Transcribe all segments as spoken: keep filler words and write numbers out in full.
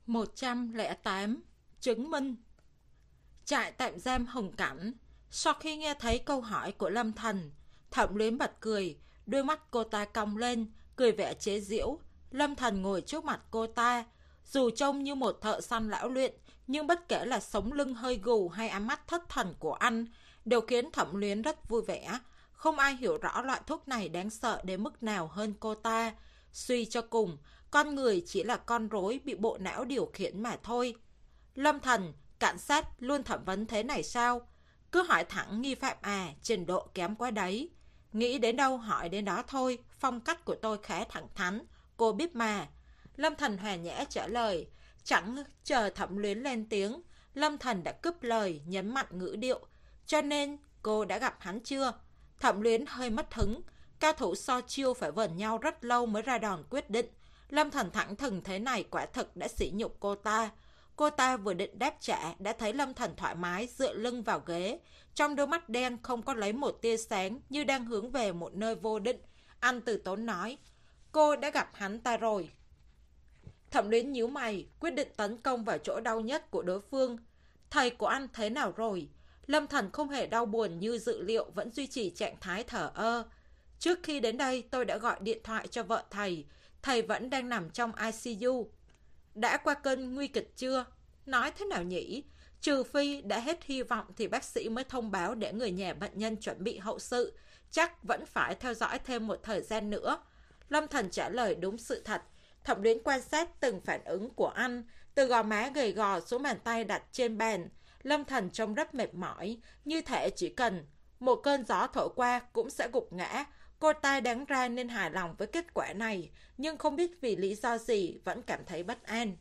một trăm lẻ tám. Chứng minh. Trại tạm giam Hồng Cảnh. Sau khi nghe thấy câu hỏi của Lâm Thần, Thẩm Luyến bật cười, đôi mắt cô ta cong lên, cười vẻ chế giễu. Lâm Thần ngồi trước mặt cô ta, dù trông như một thợ săn lão luyện, nhưng bất kể là sống lưng hơi gù hay ánh mắt thất thần của anh, đều khiến Thẩm Luyến rất vui vẻ. Không ai hiểu rõ loại thuốc này đáng sợ đến mức nào hơn cô ta. Suy cho cùng, con người chỉ là con rối bị bộ não điều khiển mà thôi. Lâm Thần, cảnh sát luôn thẩm vấn thế này sao? Cứ hỏi thẳng nghi phạm à, trình độ kém quá đấy. Nghĩ đến đâu hỏi đến đó thôi, phong cách của tôi khá thẳng thắn, cô biết mà. Lâm Thần hòa nhã trả lời, chẳng chờ Thẩm Luyến lên tiếng, Lâm Thần đã cướp lời, nhấn mạnh ngữ điệu. Cho nên, cô đã gặp hắn chưa? Thẩm Luyến hơi mất hứng, cao thủ so chiêu phải vờn nhau rất lâu mới ra đòn quyết định. Lâm Thần thẳng thừng thế này quả thực đã sỉ nhục cô ta. Cô ta vừa định đáp trả đã thấy Lâm Thần thoải mái dựa lưng vào ghế. Trong đôi mắt đen không có lấy một tia sáng như đang hướng về một nơi vô định. Anh từ tốn nói, cô đã gặp hắn ta rồi. Thẩm Luyến nhíu mày, quyết định tấn công vào chỗ đau nhất của đối phương. Thầy của anh thế nào rồi? Lâm Thần không hề đau buồn như dự liệu, vẫn duy trì trạng thái thở ơ. Trước khi đến đây tôi đã gọi điện thoại cho vợ thầy. Thầy vẫn đang nằm trong i xê u. Đã qua cơn nguy kịch chưa? Nói thế nào nhỉ? Trừ phi đã hết hy vọng thì bác sĩ mới thông báo để người nhà bệnh nhân chuẩn bị hậu sự. Chắc vẫn phải theo dõi thêm một thời gian nữa. Lâm Thần trả lời đúng sự thật. Thẩm Luyến quan sát từng phản ứng của anh, từ gò má gầy gò xuống bàn tay đặt trên bàn. Lâm Thần trông rất mệt mỏi, như thể chỉ cần một cơn gió thổi qua cũng sẽ gục ngã. Cô ta đáng ra nên hài lòng với kết quả này, nhưng không biết vì lý do gì vẫn cảm thấy bất an.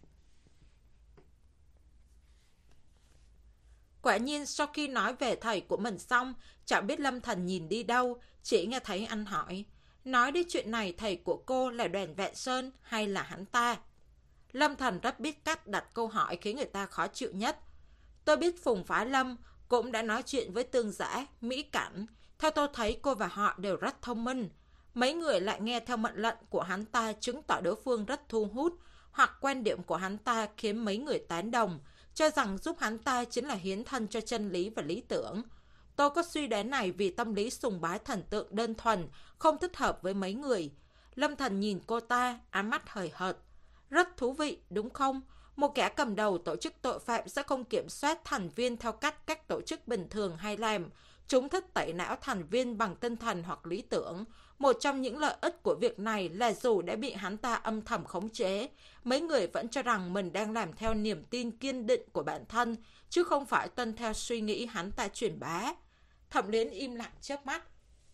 Quả nhiên sau khi nói về thầy của mình xong, chẳng biết Lâm Thần nhìn đi đâu, chỉ nghe thấy anh hỏi, nói đến chuyện này thầy của cô là Đoàn Vạn Sơn hay là hắn ta? Lâm Thần rất biết cách đặt câu hỏi khiến người ta khó chịu nhất. Tôi biết Phùng Phá Lâm cũng đã nói chuyện với Tương Giã, Mỹ Cảnh. Theo tôi thấy cô và họ đều rất thông minh. Mấy người lại nghe theo mệnh lệnh của hắn ta chứng tỏ đối phương rất thu hút, hoặc quan điểm của hắn ta khiến mấy người tán đồng, cho rằng giúp hắn ta chính là hiến thân cho chân lý và lý tưởng. Tôi có suy đoán này vì tâm lý sùng bái thần tượng đơn thuần, không thích hợp với mấy người. Lâm Thần nhìn cô ta, ám mắt hời hợt. Rất thú vị, đúng không? Một kẻ cầm đầu tổ chức tội phạm sẽ không kiểm soát thành viên theo cách các tổ chức bình thường hay làm. Chúng thích tẩy não thành viên bằng tinh thần hoặc lý tưởng. Một trong những lợi ích của việc này là dù đã bị hắn ta âm thầm khống chế, mấy người vẫn cho rằng mình đang làm theo niềm tin kiên định của bản thân, chứ không phải tuân theo suy nghĩ hắn ta truyền bá. Thẩm Luyến im lặng chớp mắt.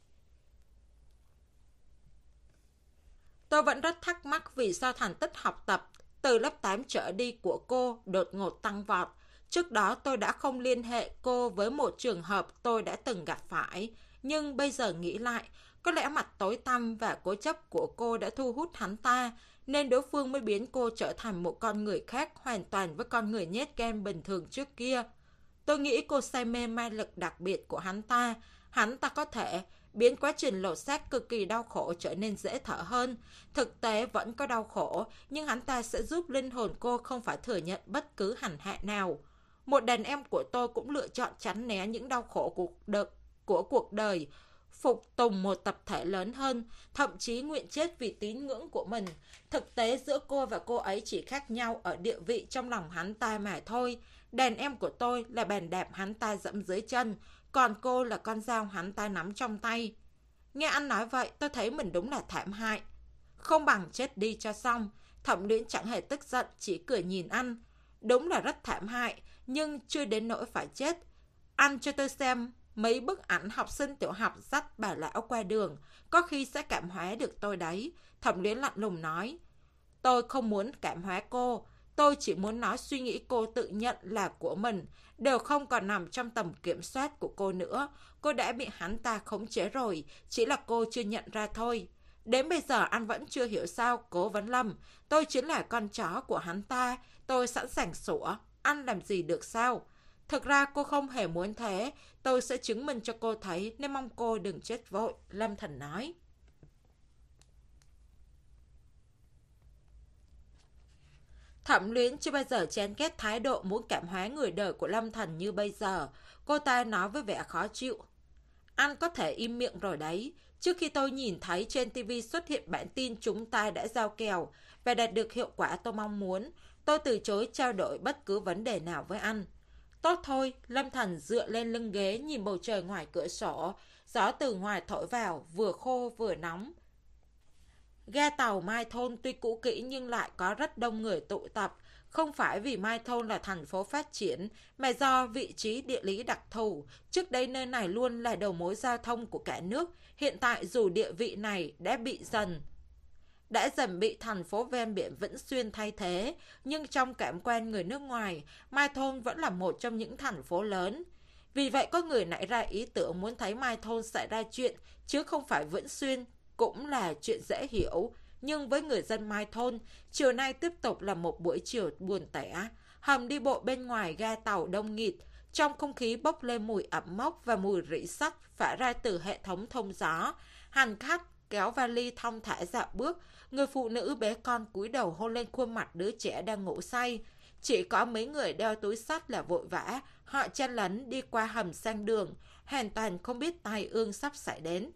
Tôi vẫn rất thắc mắc vì sao thành tích học tập từ lớp tám trở đi của cô đột ngột tăng vọt. Trước đó tôi đã không liên hệ cô với một trường hợp tôi đã từng gặp phải. Nhưng bây giờ nghĩ lại, có lẽ mặt tối tăm và cố chấp của cô đã thu hút hắn ta, nên đối phương mới biến cô trở thành một con người khác hoàn toàn với con người nhát gan bình thường trước kia. Tôi nghĩ cô say mê ma lực đặc biệt của hắn ta. Hắn ta có thể biến quá trình lột xác cực kỳ đau khổ trở nên dễ thở hơn. Thực tế vẫn có đau khổ, nhưng hắn ta sẽ giúp linh hồn cô không phải thừa nhận bất cứ hành hạ nào. Một đàn em của tôi cũng lựa chọn tránh né những đau khổ của, đợt, của cuộc đời, phục tùng một tập thể lớn hơn, thậm chí nguyện chết vì tín ngưỡng của mình. Thực tế giữa cô và cô ấy chỉ khác nhau ở địa vị trong lòng hắn ta mà thôi. Đàn em của tôi là bàn đạp hắn ta dẫm dưới chân, còn cô là con dao hắn ta nắm trong tay. Nghe anh nói vậy, tôi thấy mình đúng là thảm hại. Không bằng chết đi cho xong. Thẩm Luyến chẳng hề tức giận, chỉ cười nhìn anh. Đúng là rất thảm hại, nhưng chưa đến nỗi phải chết. Anh cho tôi xem mấy bức ảnh học sinh tiểu học dắt bà lão qua đường, có khi sẽ cảm hóa được tôi đấy. Thẩm Luyến lạnh lùng nói. Tôi không muốn cảm hóa cô. Tôi chỉ muốn nói suy nghĩ cô tự nhận là của mình đều không còn nằm trong tầm kiểm soát của cô nữa. Cô đã bị hắn ta khống chế rồi, chỉ là cô chưa nhận ra thôi. Đến bây giờ anh vẫn chưa hiểu sao, Cố Vấn Lâm. Tôi chính là con chó của hắn ta. Tôi sẵn sàng sủa. Anh làm gì được sao? Thực ra cô không hề muốn thế. Tôi sẽ chứng minh cho cô thấy, nên mong cô đừng chết vội, Lâm Thần nói. Thẩm Luyến chưa bao giờ chán ghét thái độ muốn cảm hóa người đời của Lâm Thành như bây giờ. Cô ta nói với vẻ khó chịu. Anh có thể im miệng rồi đấy. Trước khi tôi nhìn thấy trên ti vi xuất hiện bản tin chúng ta đã giao kèo và đạt được hiệu quả tôi mong muốn, tôi từ chối trao đổi bất cứ vấn đề nào với anh. Tốt thôi, Lâm Thành dựa lên lưng ghế nhìn bầu trời ngoài cửa sổ. Gió từ ngoài thổi vào, vừa khô vừa nóng. Ga tàu Mai Thôn tuy cũ kỹ nhưng lại có rất đông người tụ tập. Không phải vì Mai Thôn là thành phố phát triển, mà do vị trí địa lý đặc thù. Trước đây nơi này luôn là đầu mối giao thông của cả nước. Hiện tại dù địa vị này đã bị dần đã dần bị thành phố ven biển Vĩnh Xuyên thay thế, nhưng trong cảm quan người nước ngoài, Mai Thôn vẫn là một trong những thành phố lớn. Vì vậy có người nảy ra ý tưởng muốn thấy Mai Thôn xảy ra chuyện, chứ không phải Vĩnh Xuyên, cũng là chuyện dễ hiểu. Nhưng với người dân Mai Thôn, chiều nay tiếp tục là một buổi chiều buồn tẻ. Hầm đi bộ bên ngoài ga tàu đông nghịt, trong không khí bốc lên mùi ẩm mốc và mùi rỉ sắt phả ra từ hệ thống thông gió. Hành khách kéo vali thong thả dạo bước, người phụ nữ bế con cúi đầu hôn lên khuôn mặt đứa trẻ đang ngủ say. Chỉ có mấy người đeo túi xách là vội vã, họ chen lấn đi qua hầm sang đường, hoàn toàn không biết tai ương sắp xảy đến.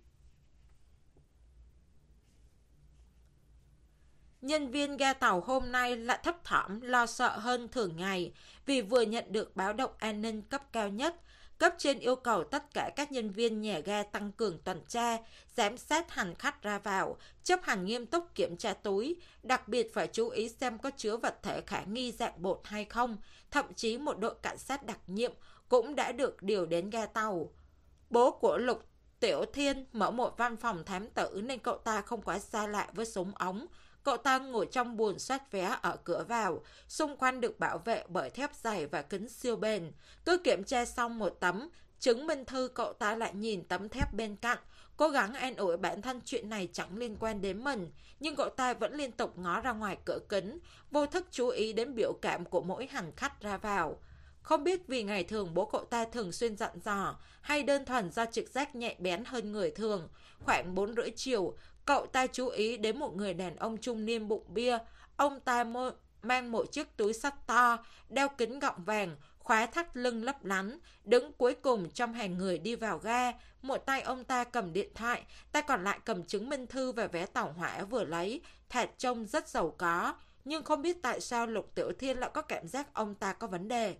Nhân viên ga tàu hôm nay lại thấp thỏm lo sợ hơn thường ngày vì vừa nhận được báo động an ninh cấp cao nhất. Cấp trên yêu cầu tất cả các nhân viên nhà ga tăng cường tuần tra, giám sát hành khách ra vào, chấp hành nghiêm túc kiểm tra túi, đặc biệt phải chú ý xem có chứa vật thể khả nghi dạng bột hay không. Thậm chí một đội cảnh sát đặc nhiệm cũng đã được điều đến ga tàu. Bố của Lục Tiểu Thiên mở một văn phòng thám tử nên cậu ta không quá xa lạ với súng ống. Cậu ta ngồi trong buồng soát vé ở cửa vào, xung quanh được bảo vệ bởi thép dày và kính siêu bền. Cứ kiểm tra xong một tấm chứng minh thư, cậu ta lại nhìn tấm thép bên cạnh, cố gắng an ủi bản thân chuyện này chẳng liên quan đến mình. Nhưng cậu ta vẫn liên tục ngó ra ngoài cửa kính, vô thức chú ý đến biểu cảm của mỗi hành khách ra vào. Không biết vì ngày thường bố cậu ta thường xuyên dặn dò, hay đơn thuần do trực giác nhạy bén hơn người thường. Khoảng bốn rưỡi chiều, cậu ta chú ý đến một người đàn ông trung niên bụng bia. Ông ta mô, mang một chiếc túi xách to, đeo kính gọng vàng, khóa thắt lưng lấp lánh, đứng cuối cùng trong hàng người đi vào ga. Một tay ông ta cầm điện thoại, tay còn lại cầm chứng minh thư và vé tàu hỏa vừa lấy, thoạt trông rất giàu có. Nhưng không biết tại sao Lục Tiểu Thiên lại có cảm giác ông ta có vấn đề.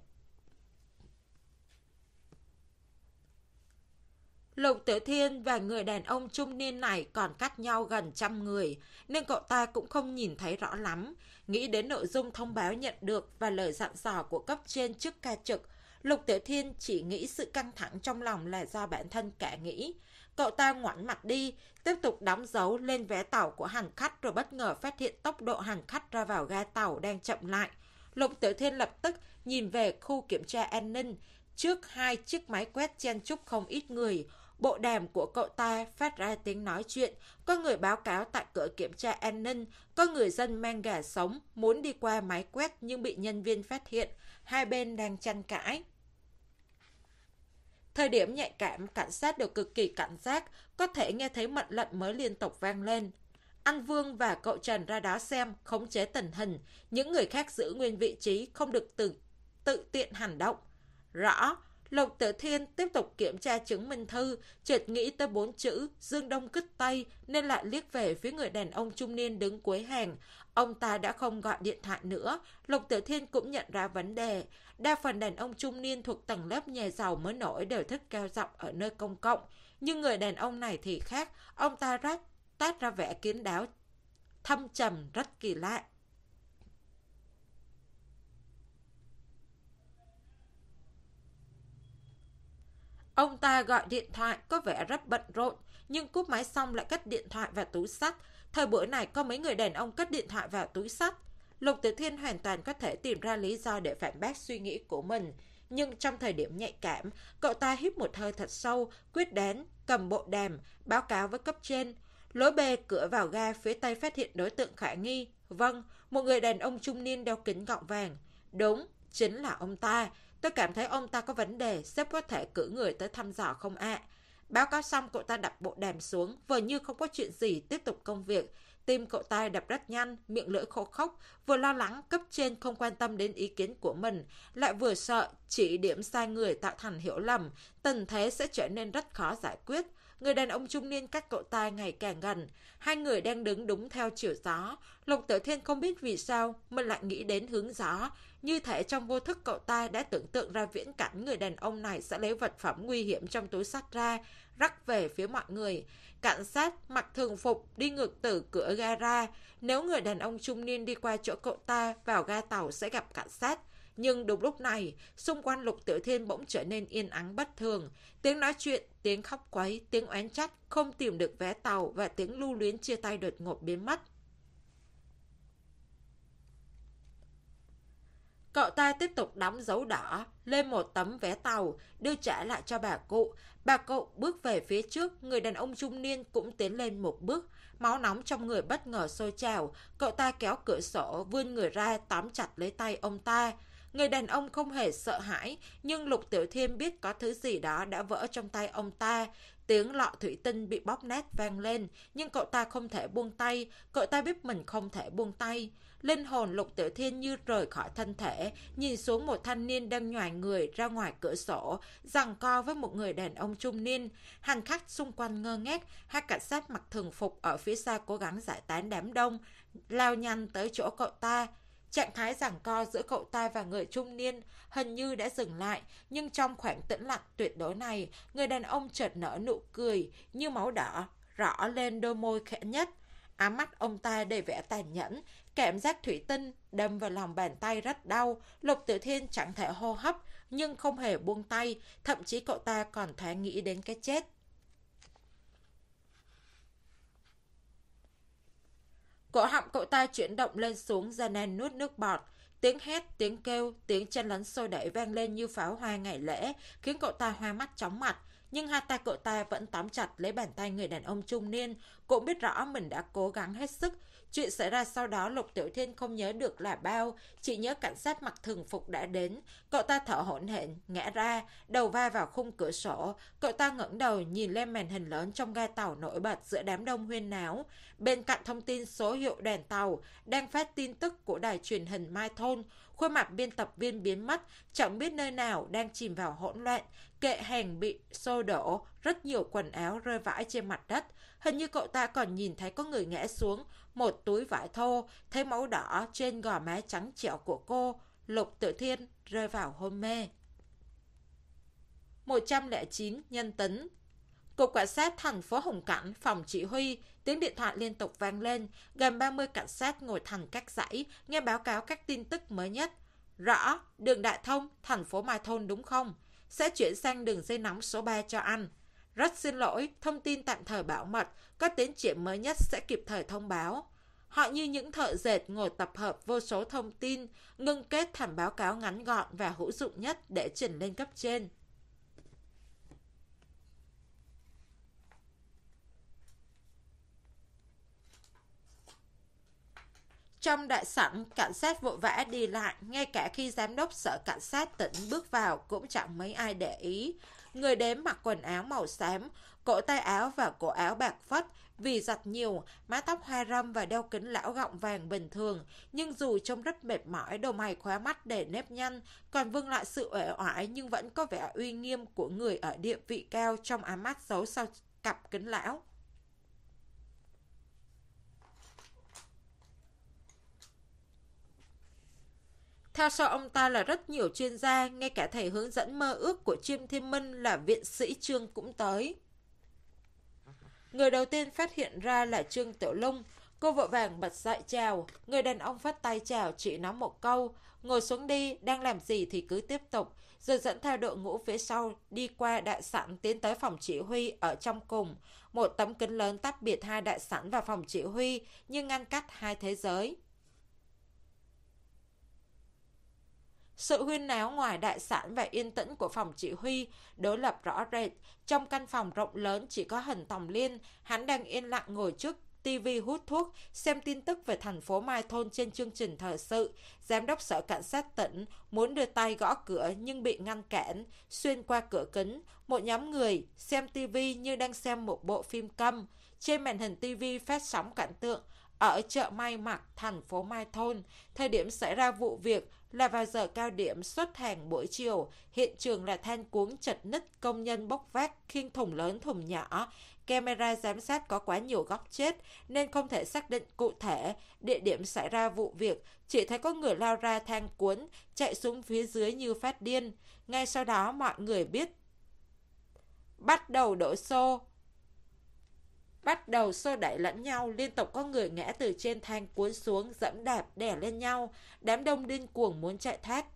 Lục Tiểu Thiên và người đàn ông trung niên này còn cách nhau gần trăm người, nên cậu ta cũng không nhìn thấy rõ lắm. Nghĩ đến nội dung thông báo nhận được và lời dặn dò của cấp trên trước ca trực, Lục Tiểu Thiên chỉ nghĩ sự căng thẳng trong lòng là do bản thân cả nghĩ. Cậu ta ngoảnh mặt đi, tiếp tục đóng dấu lên vé tàu của hành khách rồi bất ngờ phát hiện tốc độ hành khách ra vào ga tàu đang chậm lại. Lục Tiểu Thiên lập tức nhìn về khu kiểm tra an ninh, trước hai chiếc máy quét chen chúc không ít người. Bộ đàm của cậu ta phát ra tiếng nói chuyện, có người báo cáo tại cửa kiểm tra an ninh, có người dân mang gà sống muốn đi qua máy quét nhưng bị nhân viên phát hiện, hai bên đang tranh cãi. Thời điểm nhạy cảm, cảnh sát đều cực kỳ cảnh giác, có thể nghe thấy mệnh lệnh mới liên tục vang lên. Anh Vương và cậu Trần ra đó xem, khống chế tình hình, những người khác giữ nguyên vị trí, không được tự, tự tiện hành động. Rõ. Lục Tiểu Thiên tiếp tục kiểm tra chứng minh thư, chợt nghĩ tới bốn chữ Dương Đông Kích Tây nên lại liếc về phía người đàn ông trung niên đứng cuối hàng. Ông ta đã không gọi điện thoại nữa. Lục Tiểu Thiên cũng nhận ra vấn đề. Đa phần đàn ông trung niên thuộc tầng lớp nhà giàu mới nổi đều thích cao giọng ở nơi công cộng. Nhưng người đàn ông này thì khác. Ông ta rát, tát ra vẻ kín đáo, thâm trầm, rất kỳ lạ. Ông ta gọi điện thoại có vẻ rất bận rộn, nhưng cúp máy xong lại cất điện thoại vào túi xách. Thời buổi này có mấy người đàn ông cất điện thoại vào túi xách. Lục Tiểu Thiên hoàn toàn có thể tìm ra lý do để phản bác suy nghĩ của mình. Nhưng trong thời điểm nhạy cảm, cậu ta hít một hơi thật sâu, quyết đoán, cầm bộ đàm, báo cáo với cấp trên. Lối bê cửa vào ga phía tây phát hiện đối tượng khả nghi. Vâng, một người đàn ông trung niên đeo kính gọng vàng. Đúng, chính là ông ta. Tôi cảm thấy ông ta có vấn đề, sếp có thể cử người tới thăm dò không ạ? À? Báo cáo xong, cậu ta đặt bộ đàm xuống, vờ như không có chuyện gì, tiếp tục công việc. Tim cậu ta đập rất nhanh, miệng lưỡi khô khốc, vừa lo lắng cấp trên không quan tâm đến ý kiến của mình, lại vừa sợ chỉ điểm sai người tạo thành hiểu lầm, tình thế sẽ trở nên rất khó giải quyết. Người đàn ông trung niên cách cậu ta ngày càng gần, hai người đang đứng đúng theo chiều gió. Lục Tiểu Thiên không biết vì sao mình lại nghĩ đến hướng gió, như thể trong vô thức cậu ta đã tưởng tượng ra viễn cảnh người đàn ông này sẽ lấy vật phẩm nguy hiểm trong túi xách ra, rắc về phía mọi người. Cảnh sát mặc thường phục đi ngược từ cửa ga ra, nếu người đàn ông trung niên đi qua chỗ cậu ta vào ga tàu sẽ gặp cảnh sát. Nhưng đúng lúc này, xung quanh Lục Tiểu Thiên bỗng trở nên yên ắng bất thường. Tiếng nói chuyện, tiếng khóc quấy, tiếng oán trách, không tìm được vé tàu và tiếng lưu luyến chia tay đột ngột biến mất. Cậu ta tiếp tục đóng dấu đỏ lên một tấm vé tàu, đưa trả lại cho bà cụ. Bà cụ bước về phía trước, người đàn ông trung niên cũng tiến lên một bước. Máu nóng trong người bất ngờ sôi trào, cậu ta kéo cửa sổ, vươn người ra tóm chặt lấy tay ông ta. Người đàn ông không hề sợ hãi, nhưng Lục Tiểu Thiên biết có thứ gì đó đã vỡ trong tay ông ta. Tiếng lọ thủy tinh bị bóp nát vang lên, nhưng cậu ta không thể buông tay, cậu ta biết mình không thể buông tay. Linh hồn Lục Tiểu Thiên như rời khỏi thân thể, nhìn xuống một thanh niên đang nhoài người ra ngoài cửa sổ, giằng co với một người đàn ông trung niên. Hành khách xung quanh ngơ ngác, hai cảnh sát mặc thường phục ở phía xa cố gắng giải tán đám đông, lao nhanh tới chỗ cậu ta. Trạng thái giằng co giữa cậu ta và người trung niên hình như đã dừng lại, nhưng trong khoảng tĩnh lặng tuyệt đối này, người đàn ông chợt nở nụ cười như máu đỏ, rõ lên đôi môi khẽ nhất. Ám mắt ông ta đầy vẻ tàn nhẫn, cảm giác thủy tinh đâm vào lòng bàn tay rất đau. Lục Tiểu Thiên chẳng thể hô hấp, nhưng không hề buông tay, thậm chí cậu ta còn thoáng nghĩ đến cái chết. Cổ họng cậu ta chuyển động lên xuống, gian nan nuốt nước bọt. Tiếng hét, tiếng kêu, tiếng chen lấn xô đẩy vang lên như pháo hoa ngày lễ, khiến cậu ta hoa mắt chóng mặt. Nhưng hai tay cậu ta vẫn tóm chặt lấy bàn tay người đàn ông trung niên, cũng biết rõ mình đã cố gắng hết sức. Chuyện xảy ra sau đó Lục Tiểu Thiên không nhớ được là bao, chỉ nhớ cảnh sát mặc thường phục đã đến. Cậu ta thở hổn hển, ngã ra, đầu va vào khung cửa sổ. Cậu ta ngẩng đầu nhìn lên màn hình lớn trong ga tàu nổi bật giữa đám đông huyên náo. Bên cạnh thông tin số hiệu đèn tàu đang phát tin tức của đài truyền hình Mai Thôn. Khuôn mặt biên tập viên biến mất, chẳng biết nơi nào đang chìm vào hỗn loạn. Kệ hàng bị xô đổ, rất nhiều quần áo rơi vãi trên mặt đất. Hình như cậu ta còn nhìn thấy có người ngã xuống, một túi vải thô, thấy máu đỏ trên gò má trắng trẻo của cô. Lục Tiểu Thiên rơi vào hôn mê. một trăm lẻ chín nhân tính. Cục cảnh sát thành phố Hồng Cảnh, phòng chỉ huy, tiếng điện thoại liên tục vang lên. Gần ba mươi cảnh sát ngồi thành các dãy, nghe báo cáo các tin tức mới nhất. Rõ, đường Đại Thông, thành phố Mai Thôn đúng không? Sẽ chuyển sang đường dây nóng số ba cho anh. Rất xin lỗi, thông tin tạm thời bảo mật, có tiến triển mới nhất sẽ kịp thời thông báo. Họ như những thợ dệt ngồi tập hợp vô số thông tin, ngưng kết thành báo cáo ngắn gọn và hữu dụng nhất để trình lên cấp trên. Trong đại sảnh, cảnh sát vội vã đi lại, ngay cả khi giám đốc sở cảnh sát tỉnh bước vào cũng chẳng mấy ai để ý. Người đếm mặc quần áo màu xám, cổ tay áo và cổ áo bạc phất, vì giặt nhiều, mái tóc hoa râm và đeo kính lão gọng vàng bình thường, nhưng dù trông rất mệt mỏi, đầu mày khóa mắt để nếp nhăn, còn vương lại sự uể oải nhưng vẫn có vẻ uy nghiêm của người ở địa vị cao trong ám mắt giấu sau cặp kính lão. Theo sau ông ta là rất nhiều chuyên gia, ngay cả thầy hướng dẫn mơ ước của Chiêm Thiên Minh là viện sĩ Trương cũng tới. Người đầu tiên phát hiện ra là Trương Tiểu Lung. Cô vội vàng bật dậy chào. Người đàn ông phất tay chào, chỉ nói một câu: ngồi xuống đi, đang làm gì thì cứ tiếp tục. Rồi dẫn theo đội ngũ phía sau đi qua đại sảnh tiến tới phòng chỉ huy ở trong cùng. Một tấm kính lớn tách biệt hai đại sảnh và phòng chỉ huy, như ngăn cách hai thế giới. Sự huyên náo ngoài đại sảnh và yên tĩnh của phòng chỉ huy đối lập rõ rệt. Trong căn phòng rộng lớn chỉ có hình Tòng Liên, hắn đang yên lặng ngồi trước tivi hút thuốc, xem tin tức về thành phố Mai Thôn trên chương trình thời sự. Giám đốc sở cảnh sát tỉnh muốn đưa tay gõ cửa nhưng bị ngăn cản. Xuyên qua cửa kính, một nhóm người xem tivi như đang xem một bộ phim câm. Trên màn hình tivi phát sóng cảnh tượng ở chợ May Mặc, thành phố Mai Thôn. Thời điểm xảy ra vụ việc là vào giờ cao điểm xuất hàng buổi chiều. Hiện trường là than cuốn chật ních, công nhân bốc vác khiêng thùng lớn thùng nhỏ. Camera giám sát có quá nhiều góc chết nên không thể xác định cụ thể địa điểm xảy ra vụ việc. Chỉ thấy có người lao ra than cuốn, chạy xuống phía dưới như phát điên. Ngay sau đó mọi người biết bắt đầu đổ xô. Bắt đầu xô đẩy lẫn nhau, liên tục có người ngã từ trên than cuốn xuống, dẫm đạp, đè lên nhau. Đám đông điên cuồng muốn chạy thoát.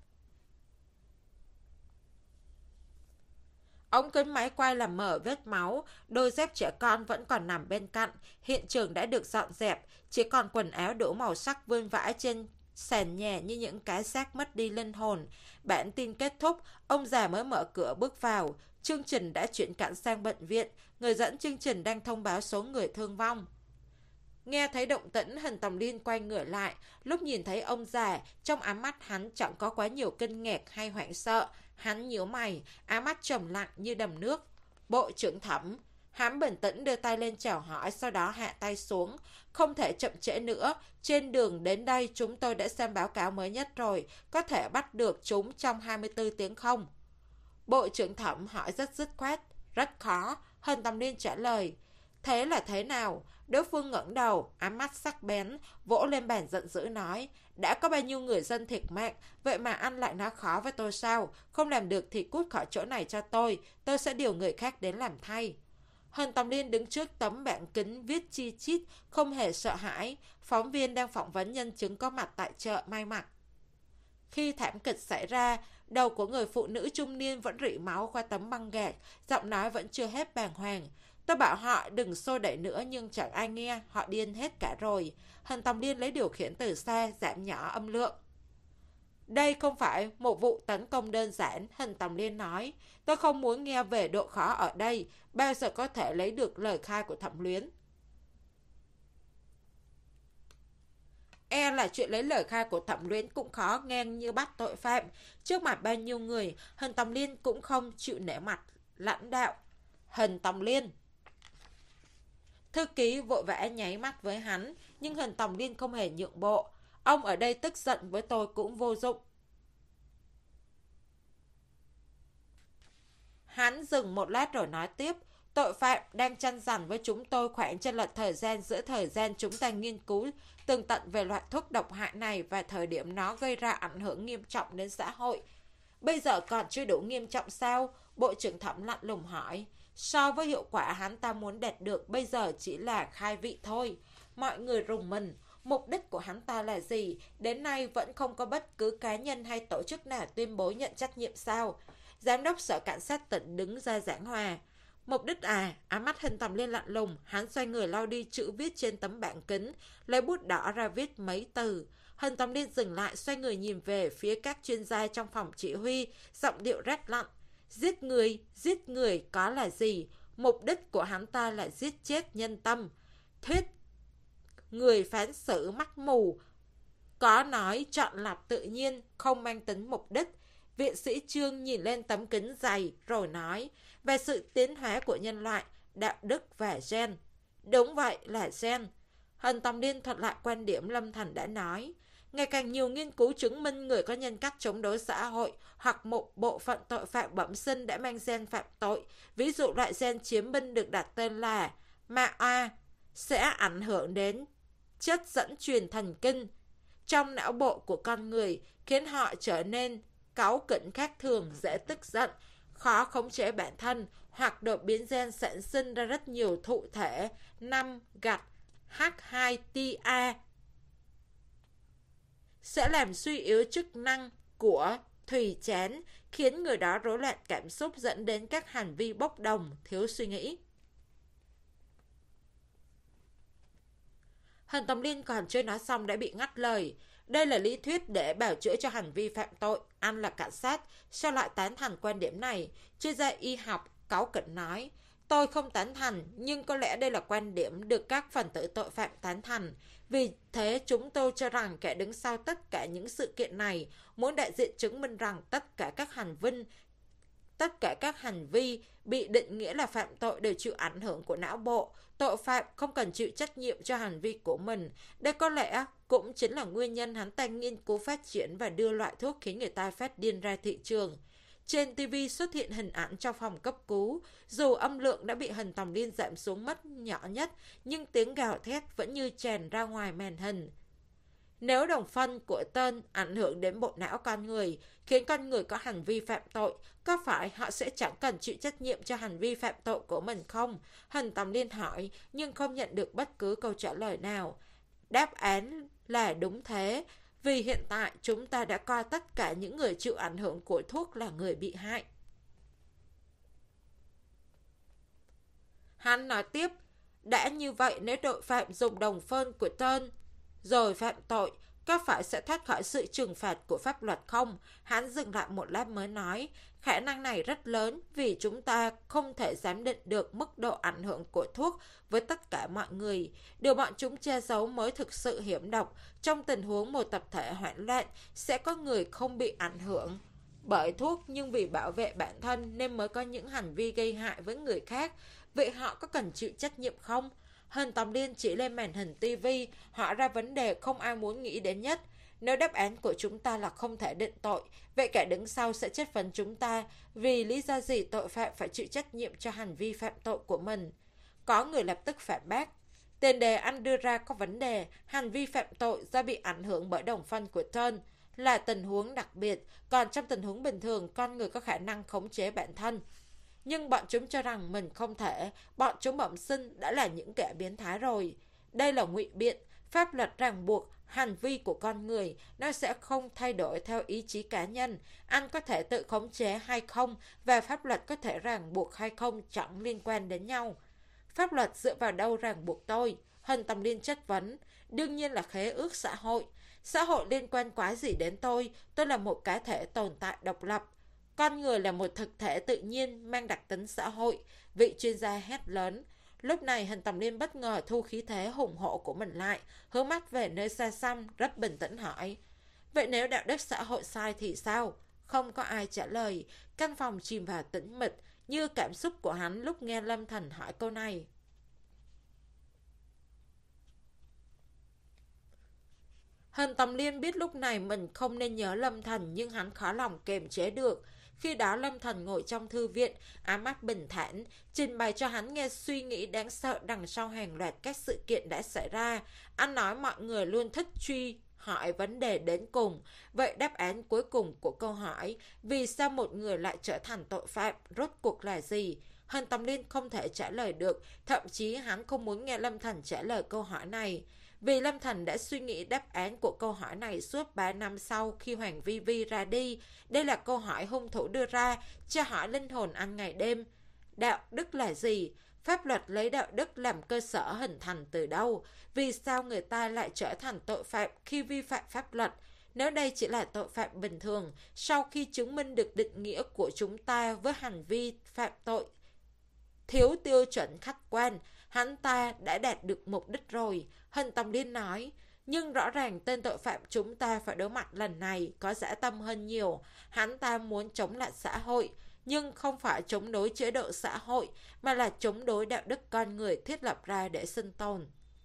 Ống kính máy quay làm mở vết máu, đôi dép trẻ con vẫn còn nằm bên cạnh. Hiện trường đã được dọn dẹp, chỉ còn quần áo đủ màu sắc vươn vãi trên sàn nhà như những cái xác mất đi linh hồn. Bản tin kết thúc, ông già mới mở cửa bước vào. Chương trình đã chuyển cảnh sang bệnh viện. Người dẫn chương trình đang thông báo số người thương vong. Nghe thấy động tĩnh, Hình Tòng Liên quay người lại. Lúc nhìn thấy ông già, trong ám mắt hắn chẳng có quá nhiều kinh ngạc hay hoảng sợ. Hắn nhíu mày, ám mắt trầm lặng như đầm nước. Bộ trưởng Thẩm. Hắn bình tĩnh đưa tay lên chào hỏi, sau đó hạ tay xuống. Không thể chậm trễ nữa. Trên đường đến đây chúng tôi đã xem báo cáo mới nhất rồi. Có thể bắt được chúng trong hai mươi tư tiếng không? Bộ trưởng Thẩm hỏi rất dứt khoát. Rất khó. Hình Tòng Liên trả lời. Thế là thế nào? Đối phương ngẩng đầu, ám mắt sắc bén, vỗ lên bàn giận dữ nói. Đã có bao nhiêu người dân thiệt mạng, vậy mà anh lại nói khó với tôi sao? Không làm được thì cút khỏi chỗ này cho tôi, tôi sẽ điều người khác đến làm thay. Hình Tòng Liên đứng trước tấm bảng kính viết chi chít, không hề sợ hãi. Phóng viên đang phỏng vấn nhân chứng có mặt tại chợ May Mặc. Khi thảm kịch xảy ra, đầu của người phụ nữ trung niên vẫn rỉ máu qua tấm băng gạc, giọng nói vẫn chưa hết bàng hoàng. Tôi bảo họ đừng xô đẩy nữa nhưng chẳng ai nghe, họ điên hết cả rồi. Hình Tòng Liên lấy điều khiển từ xa, giảm nhỏ âm lượng. Đây không phải một vụ tấn công đơn giản, Hình Tòng Liên nói. Tôi không muốn nghe về độ khó ở đây, bao giờ có thể lấy được lời khai của Thẩm Luyến. E là chuyện lấy lời khai của Thẩm Luyến cũng khó ngang như bắt tội phạm. Trước mặt bao nhiêu người, Hình Tòng Liên cũng không chịu nể mặt lãnh đạo. Hình Tòng Liên. Thư ký vội vã nháy mắt với hắn, nhưng Hình Tòng Liên không hề nhượng bộ. Ông ở đây tức giận với tôi cũng vô dụng. Hắn dừng một lát rồi nói tiếp. Tội phạm đang tranh giành với chúng tôi khoảng chênh lệch thời gian giữa thời gian chúng ta nghiên cứu tường tận về loại thuốc độc hại này và thời điểm nó gây ra ảnh hưởng nghiêm trọng đến xã hội. Bây giờ còn chưa đủ nghiêm trọng sao? Bộ trưởng Thẩm lạnh lùng hỏi. So với hiệu quả hắn ta muốn đạt được bây giờ chỉ là khai vị thôi. Mọi người rùng mình. Mục đích của hắn ta là gì? Đến nay vẫn không có bất cứ cá nhân hay tổ chức nào tuyên bố nhận trách nhiệm sao? Giám đốc sở cảnh sát tỉnh đứng ra giảng hòa. Mục đích à? Ám mắt Hình Tòng Liên lạnh lùng. Hắn xoay người lau đi chữ viết trên tấm bảng kính, lấy bút đỏ ra viết mấy từ. Hình Tòng Liên dừng lại, xoay người nhìn về phía các chuyên gia trong phòng chỉ huy, giọng điệu rét lạnh. Giết người, giết người có là gì? Mục đích của hắn ta là giết chết nhân tâm. Thuyết người phán xử mắt mù. Có nói chọn lọc tự nhiên, không mang tính mục đích. Viện sĩ Trương nhìn lên tấm kính dày rồi nói về sự tiến hóa của nhân loại, đạo đức và gen. Đúng vậy là gen. Hình Tòng Liên thuật lại quan điểm Lâm Thành đã nói. Ngày càng nhiều nghiên cứu chứng minh người có nhân cách chống đối xã hội hoặc một bộ phận tội phạm bẩm sinh đã mang gen phạm tội. Ví dụ loại gen chiến binh được đặt tên là ma a sẽ ảnh hưởng đến chất dẫn truyền thần kinh trong não bộ của con người, khiến họ trở nên cáu kỉnh khác thường, dễ tức giận, khó khống chế bản thân, hoặc đột biến gen sản sinh ra rất nhiều thụ thể năm gạch H hai T A sẽ làm suy yếu chức năng của thùy chán, khiến người đó rối loạn cảm xúc dẫn đến các hành vi bốc đồng, thiếu suy nghĩ. Hình Tòng Liên còn chưa nói xong đã bị ngắt lời. Đây là lý thuyết để bào chữa cho hành vi phạm tội. Anh là cảnh sát, sao lại tán thành quan điểm này? Chuyên gia y học cáu kỉnh nói. Tôi không tán thành, nhưng có lẽ đây là quan điểm được các phần tử tội phạm tán thành. Vì thế chúng tôi cho rằng kẻ đứng sau tất cả những sự kiện này muốn đại diện chứng minh rằng tất cả các hành vi Tất cả các hành vi bị định nghĩa là phạm tội đều chịu ảnh hưởng của não bộ. Tội phạm không cần chịu trách nhiệm cho hành vi của mình. Đây có lẽ cũng chính là nguyên nhân hắn ta nghiên cứu phát triển và đưa loại thuốc khiến người ta phát điên ra thị trường. Trên ti vi xuất hiện hình ảnh trong phòng cấp cứu. Dù âm lượng đã bị Hân Tòng Liên giảm xuống mất nhỏ nhất, nhưng tiếng gào thét vẫn như tràn ra ngoài màn hình. Nếu đồng phân của tên ảnh hưởng đến bộ não con người, khiến con người có hành vi phạm tội, có phải họ sẽ chẳng cần chịu trách nhiệm cho hành vi phạm tội của mình không? Hân Tòng Liên hỏi, nhưng không nhận được bất cứ câu trả lời nào. Đáp án là đúng thế, vì hiện tại chúng ta đã coi tất cả những người chịu ảnh hưởng của thuốc là người bị hại. Hắn nói tiếp, đã như vậy nếu tội phạm dùng đồng phân của tên rồi phạm tội, có phải sẽ thoát khỏi sự trừng phạt của pháp luật không? Hắn dừng lại một lát mới nói, khả năng này rất lớn vì chúng ta không thể giám định được mức độ ảnh hưởng của thuốc với tất cả mọi người. Điều bọn chúng che giấu mới thực sự hiểm độc. Trong tình huống một tập thể hoảng loạn, sẽ có người không bị ảnh hưởng bởi thuốc nhưng vì bảo vệ bản thân nên mới có những hành vi gây hại với người khác. Vậy họ có cần chịu trách nhiệm không? Hân Tòng Liên chỉ lên màn hình ti vi, hỏi ra vấn đề không ai muốn nghĩ đến nhất. Nếu đáp án của chúng ta là không thể định tội, vậy kẻ đứng sau sẽ chất vấn chúng ta vì lý do gì tội phạm phải chịu trách nhiệm cho hành vi phạm tội của mình. Có người lập tức phản bác. Tiền đề anh đưa ra có vấn đề, hành vi phạm tội do bị ảnh hưởng bởi đồng phân của tên là tình huống đặc biệt, còn trong tình huống bình thường con người có khả năng khống chế bản thân. Nhưng bọn chúng cho rằng mình không thể, bọn chúng bẩm sinh đã là những kẻ biến thái rồi. Đây là ngụy biện, pháp luật ràng buộc hành vi của con người, nó sẽ không thay đổi theo ý chí cá nhân. Anh có thể tự khống chế hay không và pháp luật có thể ràng buộc hay không chẳng liên quan đến nhau. Pháp luật dựa vào đâu ràng buộc tôi? Hân Tòng Liên chất vấn. Đương nhiên là khế ước xã hội. Xã hội liên quan quá gì đến tôi? Tôi là một cá thể tồn tại độc lập. Con người là một thực thể tự nhiên mang đặc tính xã hội, vị chuyên gia hét lớn. Lúc này Hân Tòng Liên bất ngờ thu khí thế hùng hổ của mình lại, hướng mắt về nơi xa xăm, rất bình tĩnh hỏi. Vậy nếu đạo đức xã hội sai thì sao? Không có ai trả lời, căn phòng chìm vào tĩnh mịch, như cảm xúc của hắn lúc nghe Lâm Thần hỏi câu này. Hân Tòng Liên biết lúc này mình không nên nhớ Lâm Thần, nhưng hắn khó lòng kiềm chế được. Khi đó Lâm Thần ngồi trong thư viện, ám mắt bình thản, trình bày cho hắn nghe suy nghĩ đáng sợ đằng sau hàng loạt các sự kiện đã xảy ra. Anh nói mọi người luôn thích truy hỏi vấn đề đến cùng. Vậy đáp án cuối cùng của câu hỏi vì sao một người lại trở thành tội phạm rốt cuộc là gì? Hân Tòng Liên không thể trả lời được, thậm chí hắn không muốn nghe Lâm Thần trả lời câu hỏi này. Vì Lâm Thần đã suy nghĩ đáp án của câu hỏi này suốt ba năm sau khi Hoàng Vi Vi ra đi. Đây là câu hỏi hung thủ đưa ra, cho hỏi linh hồn anh ngày đêm. Đạo đức là gì? Pháp luật lấy đạo đức làm cơ sở hình thành từ đâu? Vì sao người ta lại trở thành tội phạm khi vi phạm pháp luật? Nếu đây chỉ là tội phạm bình thường, sau khi chứng minh được định nghĩa của chúng ta với hành vi phạm tội thiếu tiêu chuẩn khách quan, hắn ta đã đạt được mục đích rồi. Hân Tòng Liên nói, nhưng rõ ràng tên tội phạm chúng ta phải đối mặt lần này có dã tâm hơn nhiều. Hắn ta muốn chống lại xã hội, nhưng không phải chống đối chế độ xã hội, mà là chống đối đạo đức con người thiết lập ra để sinh tồn.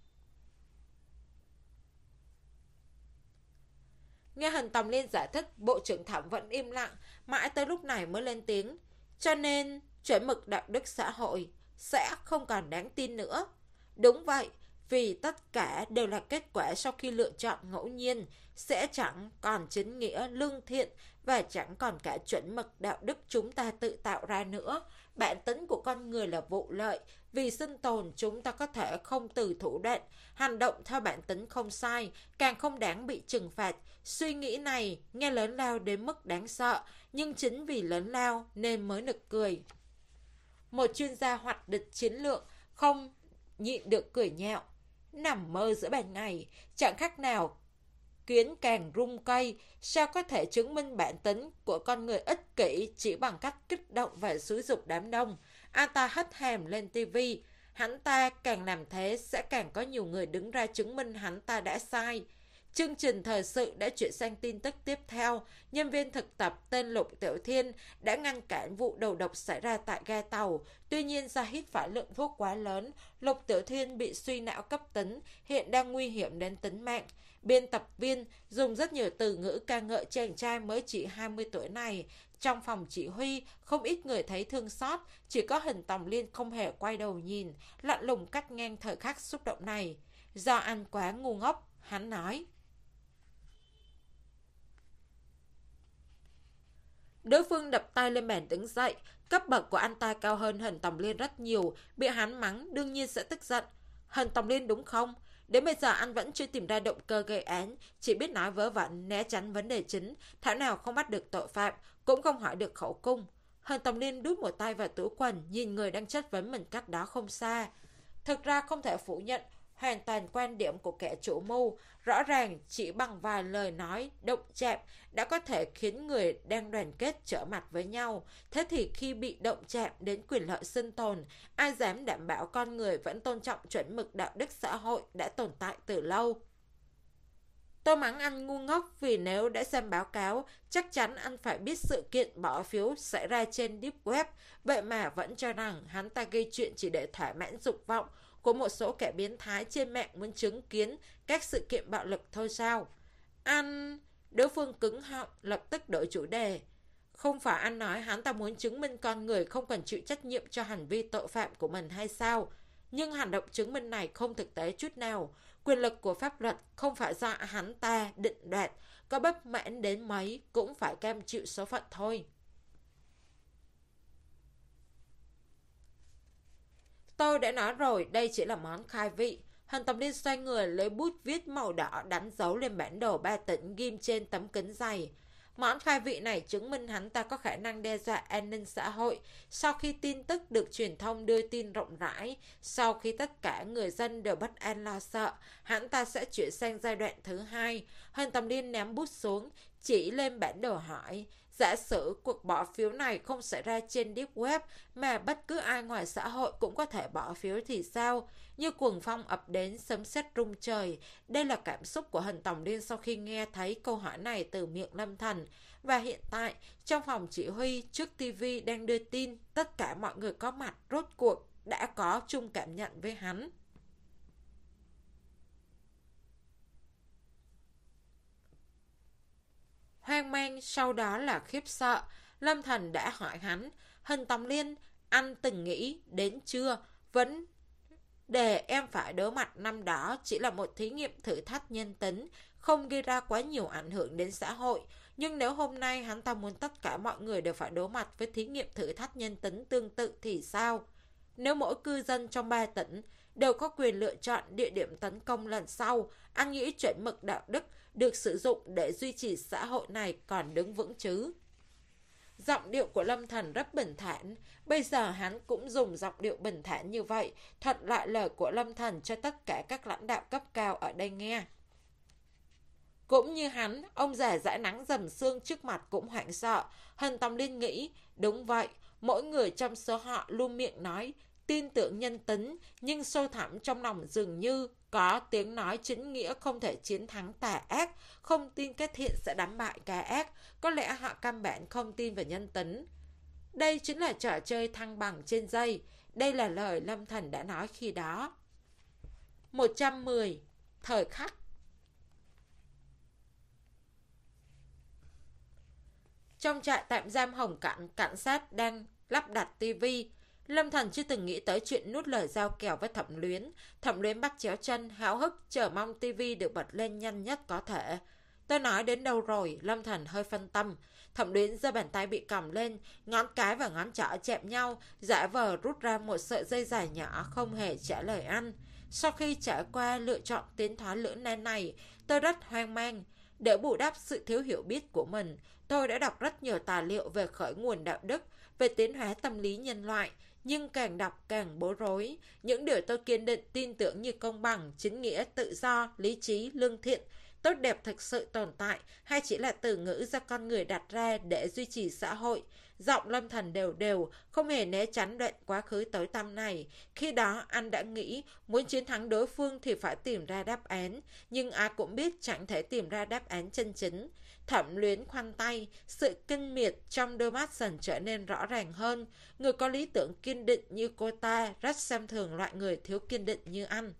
Nghe Hân Tòng Liên giải thích, Bộ trưởng Thẩm vẫn im lặng, mãi tới lúc này mới lên tiếng. Cho nên, chuẩn mực đạo đức xã hội sẽ không còn đáng tin nữa. Đúng vậy, vì tất cả đều là kết quả sau khi lựa chọn ngẫu nhiên, sẽ chẳng còn chính nghĩa lương thiện và chẳng còn cả chuẩn mực đạo đức chúng ta tự tạo ra nữa. Bản tính của con người là vụ lợi, vì sinh tồn chúng ta có thể không từ thủ đoạn, hành động theo bản tính không sai, càng không đáng bị trừng phạt. Suy nghĩ này nghe lớn lao đến mức đáng sợ, nhưng chính vì lớn lao nên mới nực cười. Một chuyên gia hoạch định chiến lược không nhịn được cười nhạo. Nằm mơ giữa ban ngày, chẳng khác nào kiến càng rung cây, sao có thể chứng minh bản tính của con người ích kỷ chỉ bằng cách kích động và xúi giục đám đông. Anh ta hất hàm lên tivi. Hắn ta càng làm thế sẽ càng có nhiều người đứng ra chứng minh hắn ta đã sai. Chương trình thời sự đã chuyển sang tin tức tiếp theo. Nhân viên thực tập tên Lục Tiểu Thiên đã ngăn cản vụ đầu độc xảy ra tại ga tàu. Tuy nhiên do hít phải lượng thuốc quá lớn, Lục Tiểu Thiên bị suy não cấp tính, hiện đang nguy hiểm đến tính mạng. Biên tập viên dùng rất nhiều từ ngữ ca ngợi chàng trai mới chỉ hai mươi tuổi này. Trong phòng chỉ huy, không ít người thấy thương xót, chỉ có Hình Tòng Liên không hề quay đầu nhìn, lạnh lùng cắt ngang thời khắc xúc động này. Do anh quá ngu ngốc, hắn nói. Đối phương đập tay lên bàn đứng dậy, cấp bậc của anh ta cao hơn Hình Tòng Liên rất nhiều, bị hắn mắng đương nhiên sẽ tức giận. Hình Tòng Liên đúng không? Đến bây giờ anh vẫn chưa tìm ra động cơ gây án, chỉ biết nói vớ vẩn, né tránh vấn đề chính, thảo nào không bắt được tội phạm, cũng không hỏi được khẩu cung. Hình Tòng Liên đút một tay vào túi quần, nhìn người đang chất vấn mình cách đó không xa. Thực ra không thể phủ nhận hoàn toàn quan điểm của kẻ chủ mưu, rõ ràng chỉ bằng vài lời nói động chạm đã có thể khiến người đang đoàn kết trở mặt với nhau. Thế thì khi bị động chạm đến quyền lợi sinh tồn, ai dám đảm bảo con người vẫn tôn trọng chuẩn mực đạo đức xã hội đã tồn tại từ lâu? Tôi mắng anh ngu ngốc vì nếu đã xem báo cáo, chắc chắn anh phải biết sự kiện bỏ phiếu xảy ra trên Deep Web, vậy mà vẫn cho rằng hắn ta gây chuyện chỉ để thỏa mãn dục vọng của một số kẻ biến thái trên mạng muốn chứng kiến các sự kiện bạo lực thôi sao? Anh... Đối phương cứng họng lập tức đổi chủ đề. Không phải anh nói hắn ta muốn chứng minh con người không cần chịu trách nhiệm cho hành vi tội phạm của mình hay sao? Nhưng hành động chứng minh này không thực tế chút nào. Quyền lực của pháp luật không phải do hắn ta định đoạt, có bất mãn đến mấy cũng phải cam chịu số phận thôi. Tôi đã nói rồi, đây chỉ là món khai vị. Hình Tòng Liên xoay người lấy bút viết màu đỏ đánh dấu lên bản đồ ba tỉnh ghim trên tấm kính dày. Món khai vị này chứng minh hắn ta có khả năng đe dọa an ninh xã hội. Sau khi tin tức được truyền thông đưa tin rộng rãi, sau khi tất cả người dân đều bất an lo sợ, hắn ta sẽ chuyển sang giai đoạn thứ hai. Hình Tòng Liên ném bút xuống, chỉ lên bản đồ hỏi. Giả sử cuộc bỏ phiếu này không xảy ra trên Deep Web mà bất cứ ai ngoài xã hội cũng có thể bỏ phiếu thì sao? Như cuồng phong ập đến, sấm sét rung trời. Đây là cảm xúc của Hình Tòng Liên sau khi nghe thấy câu hỏi này từ miệng Lâm Thành. Và hiện tại, trong phòng chỉ huy, trước ti vi đang đưa tin, tất cả mọi người có mặt rốt cuộc đã có chung cảm nhận với hắn. Hoang mang sau đó là khiếp sợ. Lâm Thành đã hỏi hắn, Hình Tòng Liên, anh từng nghĩ đến chưa? Vấn đề em phải đối mặt năm đó chỉ là một thí nghiệm thử thách nhân tính, không gây ra quá nhiều ảnh hưởng đến xã hội. Nhưng nếu hôm nay hắn ta muốn tất cả mọi người đều phải đối mặt với thí nghiệm thử thách nhân tính tương tự thì sao? Nếu mỗi cư dân trong ba tỉnh đều có quyền lựa chọn địa điểm tấn công lần sau, anh nghĩ chuẩn mực đạo đức được sử dụng để duy trì xã hội này còn đứng vững chứ? Giọng điệu của Lâm Thành rất bình thản. Bây giờ hắn cũng dùng giọng điệu bình thản như vậy, thuật lại lời của Lâm Thành cho tất cả các lãnh đạo cấp cao ở đây nghe. Cũng như hắn, ông già dãi nắng dầm sương trước mặt cũng hoảng sợ. Hình Tòng Liên nghĩ, đúng vậy, mỗi người trong số họ luôn miệng nói tin tưởng nhân tính, nhưng sâu thẳm trong lòng dường như có tiếng nói chính nghĩa không thể chiến thắng tà ác, không tin cái thiện sẽ đánh bại cái ác, có lẽ họ căn bản không tin vào nhân tính. Đây chính là trò chơi thăng bằng trên dây, đây là lời Lâm Thành đã nói khi đó. một trăm mười. Thời khắc. Trong trại tạm giam Hồng Cảnh, cảnh sát đang lắp đặt tivi. Lâm Thành chưa từng nghĩ tới chuyện nuốt lời giao kèo với Thẩm Luyến. Thẩm Luyến bắt chéo chân, háo hức, chờ mong tivi được bật lên nhanh nhất có thể. Tôi nói đến đâu rồi? Lâm Thành hơi phân tâm. Thẩm Luyến giơ bàn tay bị còng lên, ngón cái và ngón trỏ chạm nhau, giả vờ rút ra một sợi dây dài nhỏ, không hề trả lời anh. Sau khi trải qua lựa chọn tiến thoái lưỡng nan này, tôi rất hoang mang. Để bù đắp sự thiếu hiểu biết của mình, tôi đã đọc rất nhiều tài liệu về khởi nguồn đạo đức, về tiến hóa tâm lý nhân loại, nhưng càng đọc càng bối rối. Những điều tôi kiên định tin tưởng như công bằng, chính nghĩa, tự do, lý trí, lương thiện, tốt đẹp thực sự tồn tại hay chỉ là từ ngữ do con người đặt ra để duy trì xã hội? Giọng Lâm Thần đều đều, không hề né tránh đoạn quá khứ tối tăm này. Khi đó anh đã nghĩ muốn chiến thắng đối phương thì phải tìm ra đáp án, nhưng ai cũng biết chẳng thể tìm ra đáp án chân chính. Thẩm Luyến khoanh tay, sự kinh miệt trong đôi mắt dần trở nên rõ ràng hơn. Người có lý tưởng kiên định như cô ta rất xem thường loại người thiếu kiên định như anh.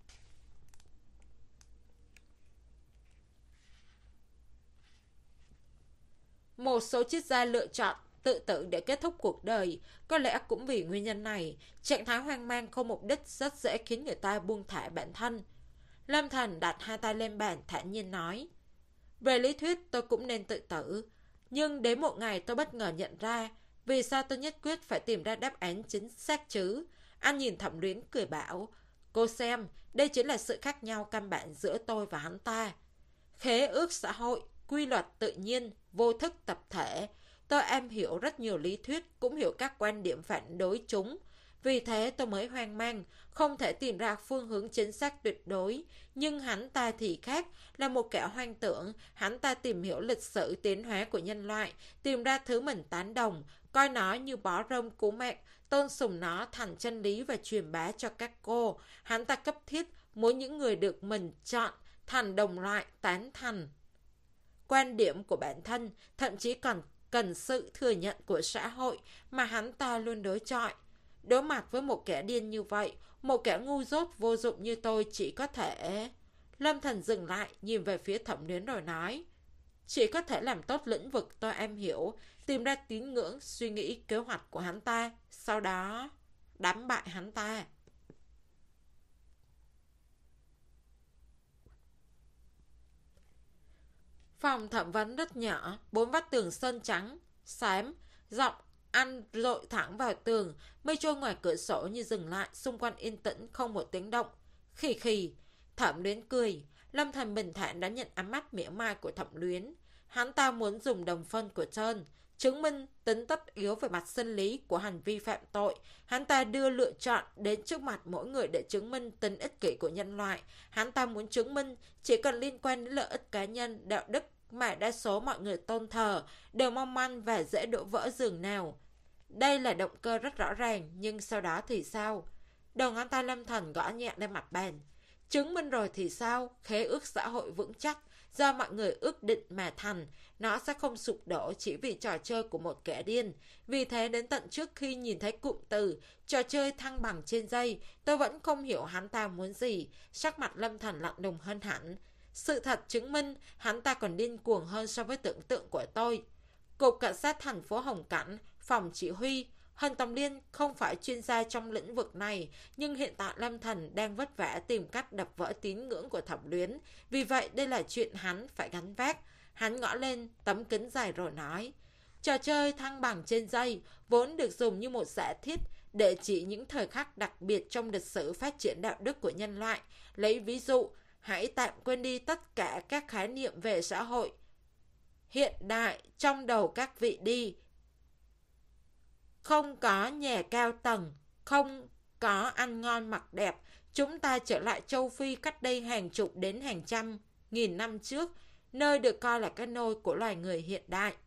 Một số triết gia lựa chọn tự tử để kết thúc cuộc đời. Có lẽ cũng vì nguyên nhân này, trạng thái hoang mang không mục đích rất dễ khiến người ta buông thả bản thân. Lâm Thần đặt hai tay lên bàn thản nhiên nói: về lý thuyết tôi cũng nên tự tử, nhưng đến một ngày tôi bất ngờ nhận ra vì sao tôi nhất quyết phải tìm ra đáp án chính xác chứ. Anh nhìn Thẩm Luyến cười bảo: cô xem, đây chính là sự khác nhau căn bản giữa tôi và hắn ta. Khế ước xã hội, quy luật tự nhiên, vô thức tập thể. Tôi am hiểu rất nhiều lý thuyết, cũng hiểu các quan điểm phản đối chúng. Vì thế tôi mới hoang mang, không thể tìm ra phương hướng chính xác tuyệt đối. Nhưng hắn ta thì khác, là một kẻ hoang tưởng. Hắn ta tìm hiểu lịch sử tiến hóa của nhân loại, tìm ra thứ mình tán đồng, coi nó như bó rơm cứu mạng, tôn sùng nó thành chân lý và truyền bá cho các cô. Hắn ta cấp thiết muốn những người được mình chọn thành đồng loại tán thành quan điểm của bản thân, thậm chí còn cần sự thừa nhận của xã hội mà hắn ta luôn đối chọi. Đối mặt với một kẻ điên như vậy, một kẻ ngu dốt vô dụng như tôi chỉ có thể... Lâm Thần dừng lại, nhìn về phía Thẩm Luyến rồi nói: chỉ có thể làm tốt lĩnh vực tôi am hiểu, tìm ra tín ngưỡng, suy nghĩ, kế hoạch của hắn ta, sau đó đánh bại hắn ta. Phòng thẩm vấn rất nhỏ, bốn vách tường sơn trắng, xám, giọng ăn dội thẳng vào tường, mây trôi ngoài cửa sổ như dừng lại, xung quanh yên tĩnh không một tiếng động. Khì khì, Thẩm Luyến cười. Lâm Thần bình thản đã nhận ánh mắt mỉa mai của Thẩm Luyến. Hắn ta muốn dùng đồng phân của Trơn chứng minh tính tất yếu về mặt sinh lý của hành vi phạm tội. Hắn ta đưa lựa chọn đến trước mặt mỗi người để chứng minh tính ích kỷ của nhân loại. Hắn ta muốn chứng minh chỉ cần liên quan đến lợi ích cá nhân, đạo đức mà đa số mọi người tôn thờ đều mong manh và dễ đổ vỡ giường nào. Đây là động cơ rất rõ ràng, nhưng sau đó thì sao? Đầu ngón tay Lâm Thần gõ nhẹ lên mặt bàn. Chứng minh rồi thì sao? Khế ước xã hội vững chắc, do mọi người ước định mà thành, nó sẽ không sụp đổ chỉ vì trò chơi của một kẻ điên. Vì thế đến tận trước khi nhìn thấy cụm từ trò chơi thăng bằng trên dây, tôi vẫn không hiểu hắn ta muốn gì. Sắc mặt Lâm Thần lạnh lùng hơn hẳn. Sự thật chứng minh hắn ta còn điên cuồng hơn so với tưởng tượng của tôi. Cục Cảnh sát thành phố Hồng Cảnh, phòng chỉ huy, Hân Tòng Liên không phải chuyên gia trong lĩnh vực này, nhưng hiện tại Lâm Thần đang vất vả tìm cách đập vỡ tín ngưỡng của Thẩm Luyến. Vì vậy đây là chuyện hắn phải gánh vác. Hắn ngõ lên tấm kính dài rồi nói: trò chơi thăng bằng trên dây vốn được dùng như một giả thiết để chỉ những thời khắc đặc biệt trong lịch sử phát triển đạo đức của nhân loại. Lấy ví dụ, hãy tạm quên đi tất cả các khái niệm về xã hội hiện đại trong đầu các vị đi. Không có nhà cao tầng, không có ăn ngon mặc đẹp. Chúng ta trở lại châu Phi cách đây hàng chục đến hàng trăm nghìn năm trước, nơi được coi là cái nôi của loài người hiện đại.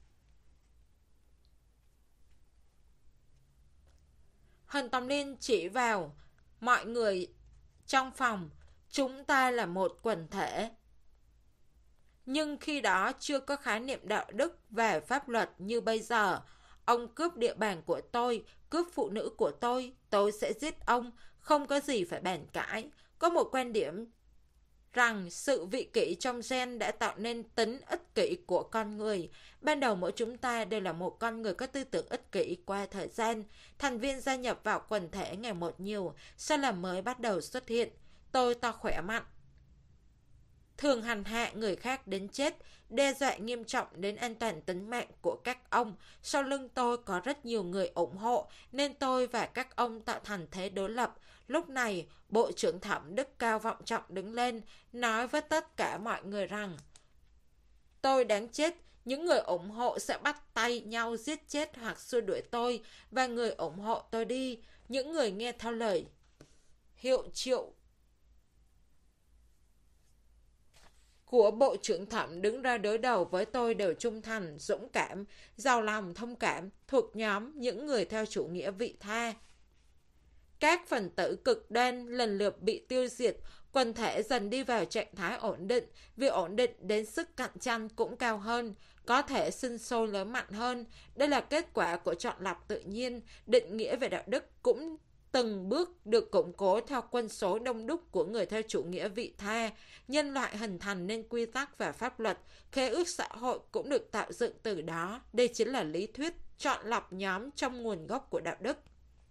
Hân Tòng Liên chỉ vào mọi người trong phòng. Chúng ta là một quần thể. Nhưng khi đó chưa có khái niệm đạo đức và pháp luật như bây giờ. Ông cướp địa bàn của tôi, cướp phụ nữ của tôi, tôi sẽ giết ông, không có gì phải bàn cãi. Có một quan điểm rằng sự vị kỷ trong gen đã tạo nên tính ích kỷ của con người. Ban đầu mỗi chúng ta đều là một con người có tư tưởng ích kỷ. Qua thời gian, thành viên gia nhập vào quần thể ngày một nhiều, sai lầm mới bắt đầu xuất hiện. Tôi to khỏe mạnh, thường hành hạ người khác đến chết, đe dọa nghiêm trọng đến an toàn tính mạng của các ông. Sau lưng tôi có rất nhiều người ủng hộ, nên tôi và các ông tạo thành thế đối lập. Lúc này, Bộ trưởng Thẩm đức cao vọng trọng đứng lên, nói với tất cả mọi người rằng: tôi đáng chết, những người ủng hộ sẽ bắt tay nhau giết chết hoặc xua đuổi tôi, và người ủng hộ tôi đi. Những người nghe theo lời hiệu triệu của Bộ trưởng Thẩm đứng ra đối đầu với tôi đều trung thành, dũng cảm, giàu lòng thông cảm, thuộc nhóm những người theo chủ nghĩa vị tha. Các phần tử cực đoan lần lượt bị tiêu diệt, quần thể dần đi vào trạng thái ổn định, vì ổn định đến sức cạnh tranh cũng cao hơn, có thể sinh sôi lớn mạnh hơn. Đây là kết quả của chọn lọc tự nhiên, định nghĩa về đạo đức cũng từng bước được củng cố theo quân số đông đúc của người theo chủ nghĩa vị tha. Nhân loại hình thành nên quy tắc và pháp luật, khế ước xã hội cũng được tạo dựng từ đó. Đây chính là lý thuyết chọn lọc nhóm trong nguồn gốc của đạo đức.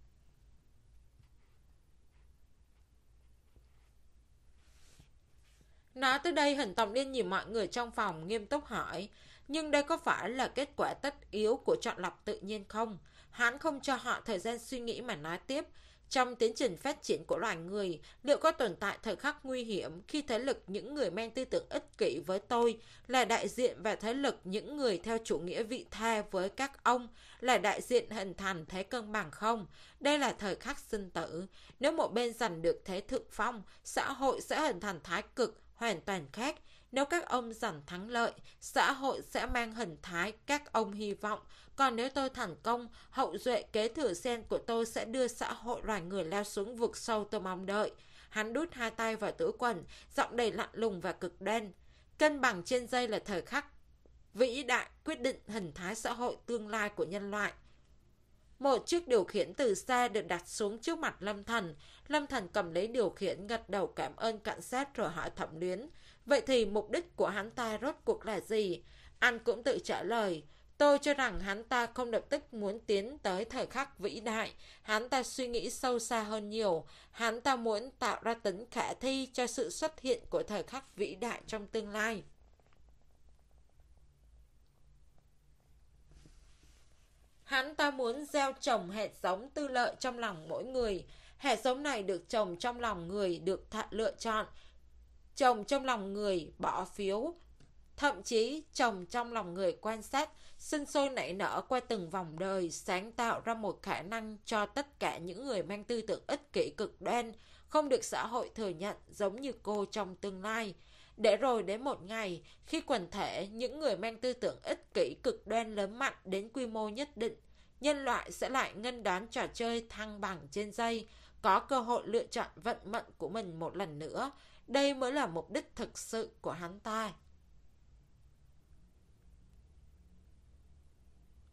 Nói tới đây, Hình Tổng Liên nhìn mọi người trong phòng nghiêm túc hỏi, nhưng đây có phải là kết quả tất yếu của chọn lọc tự nhiên không? Hắn không cho họ thời gian suy nghĩ mà nói tiếp. Trong tiến trình phát triển của loài người, liệu có tồn tại thời khắc nguy hiểm khi thế lực những người mang tư tưởng ích kỷ với tôi là đại diện và thế lực những người theo chủ nghĩa vị tha với các ông là đại diện hình thành thế cân bằng không? Đây là thời khắc sinh tử. Nếu một bên giành được thế thượng phong, xã hội sẽ hình thành thái cực hoàn toàn khác. Nếu các ông giành thắng lợi, xã hội sẽ mang hình thái các ông hy vọng. Còn nếu tôi thành công, hậu duệ kế thừa sen của tôi sẽ đưa xã hội loài người leo xuống vực sâu tôi mong đợi. Hắn đút hai tay vào túi quần, giọng đầy lạnh lùng và cực đoan. Cân bằng trên dây là thời khắc vĩ đại quyết định hình thái xã hội tương lai của nhân loại. Một chiếc điều khiển từ xa được đặt xuống trước mặt Lâm Thần. Lâm Thần cầm lấy điều khiển, gật đầu cảm ơn cảnh sát rồi hỏi Thẩm Luyến. Vậy thì mục đích của hắn ta rốt cuộc là gì? Anh cũng tự trả lời. Tôi cho rằng hắn ta không lập tức muốn tiến tới thời khắc vĩ đại. Hắn ta suy nghĩ sâu xa hơn nhiều. Hắn ta muốn tạo ra tính khả thi cho sự xuất hiện của thời khắc vĩ đại trong tương lai. Hắn ta muốn gieo trồng hạt giống tư lợi trong lòng mỗi người. Hạt giống này được trồng trong lòng người được lựa chọn, trồng trong lòng người bỏ phiếu, thậm chí trồng trong lòng người quan sát, sinh sôi nảy nở qua từng vòng đời, sáng tạo ra một khả năng cho tất cả những người mang tư tưởng ích kỷ cực đoan, không được xã hội thừa nhận giống như cô trong tương lai. Để rồi đến một ngày, khi quần thể những người mang tư tưởng ích kỷ cực đoan lớn mạnh đến quy mô nhất định, nhân loại sẽ lại nghênh đón trò chơi thăng bằng trên dây, có cơ hội lựa chọn vận mệnh của mình một lần nữa. Đây mới là mục đích thực sự của hắn ta.